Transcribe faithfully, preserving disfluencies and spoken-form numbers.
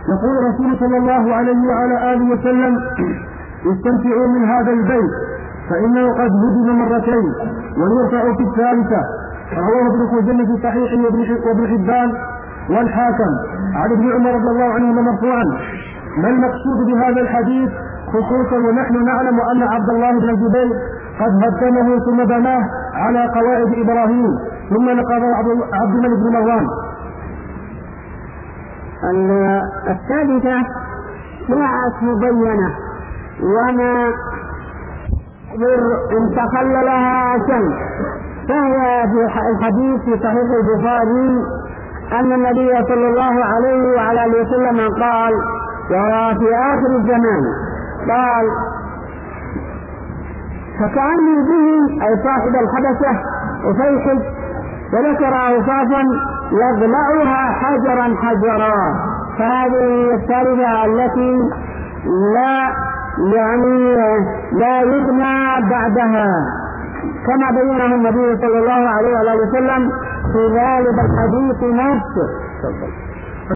يقول رسول صلى الله عليه وعلى آله وسلم: استمتعوا من هذا البيت فإنه قد هدم مرتين ويرفع في الثالثة. رواه ابن خزيمة في صحيحه وابن حبان والحاكم عن ابن عمر رضي الله عنهما مرفوعا. ما المقصود بهذا الحديث خصوصا ونحن نعلم أن عبد الله بن الزبير قد هدمه ثم بناه على قواعد إبراهيم ثم نقض عبد الملك بن مروان؟ الثالثة جاءت مبينة وما إن تخللها شيء، فهي في الحديث في صحيح البخاري أن النبي صلى الله عليه وعلى آله وسلم قال: يرى في آخر الزمان قال فكأني بهم أي صاحب الحبشة وفيحك، وذكر أوصافا يضلعها حجرا حجرا. فهذه الثالثة التي لا يعني لا يبنى بعدها كما بينه النبي صلى الله عليه وسلم في ذلك الحديث نفسه.